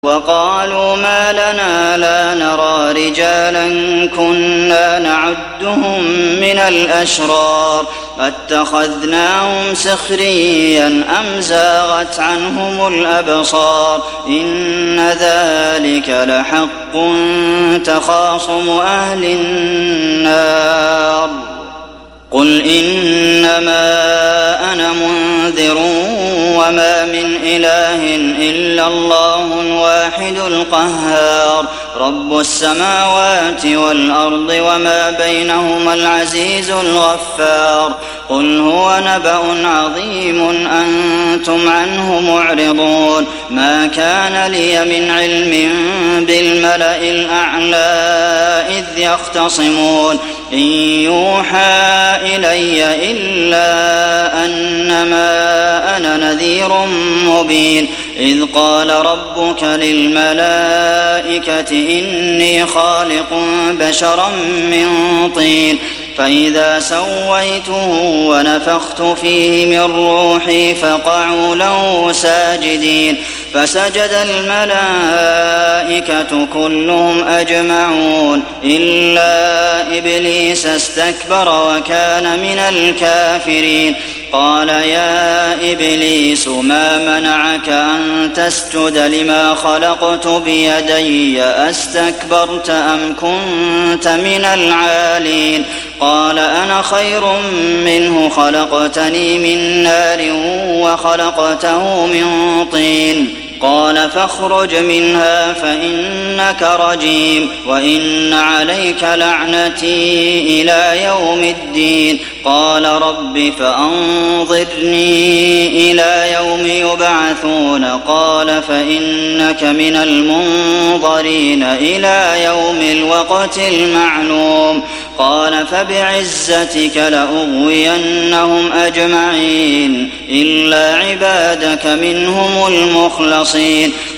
وقالوا ما لنا لا نرى رجالا كنا نعدهم من الأشرار أتخذناهم سخريا أم زاغت عنهم الأبصار إن ذلك لحق تخاصم أهل النار قل إنما أنا منذر وما من إله إلا الله الواحد القهار رب السماوات والأرض وما بينهما العزيز الغفار قل هو نبأ عظيم أنتم عنه معرضون ما كان لي من علم بالملأ الأعلى إذ يختصمون إن يوحى إلي إلا أنما أنا نذير مبين إذ قال ربك للملائكة إني خالق بشرا من طين فإذا سويته ونفخت فيه من روحي فقعوا له ساجدين فسجد الملائكة كلهم أجمعون إلا إبليس استكبر وكان من الكافرين قال يا إبليس ما منعك أن تسجد لما خلقت بيدي أستكبرت أم كنت من العالين قال أنا خير منه خلقتني من نار وخلقته من طين قال فاخرج منها فإنك رجيم وإن عليك لعنتي إلى يوم الدين قال رب فأنظرني إلى يوم يبعثون قال فإنك من المنظرين إلى يوم الوقت المعلوم قال فبعزتك لأغوينهم أجمعين إلا عبادك منهم المخلصين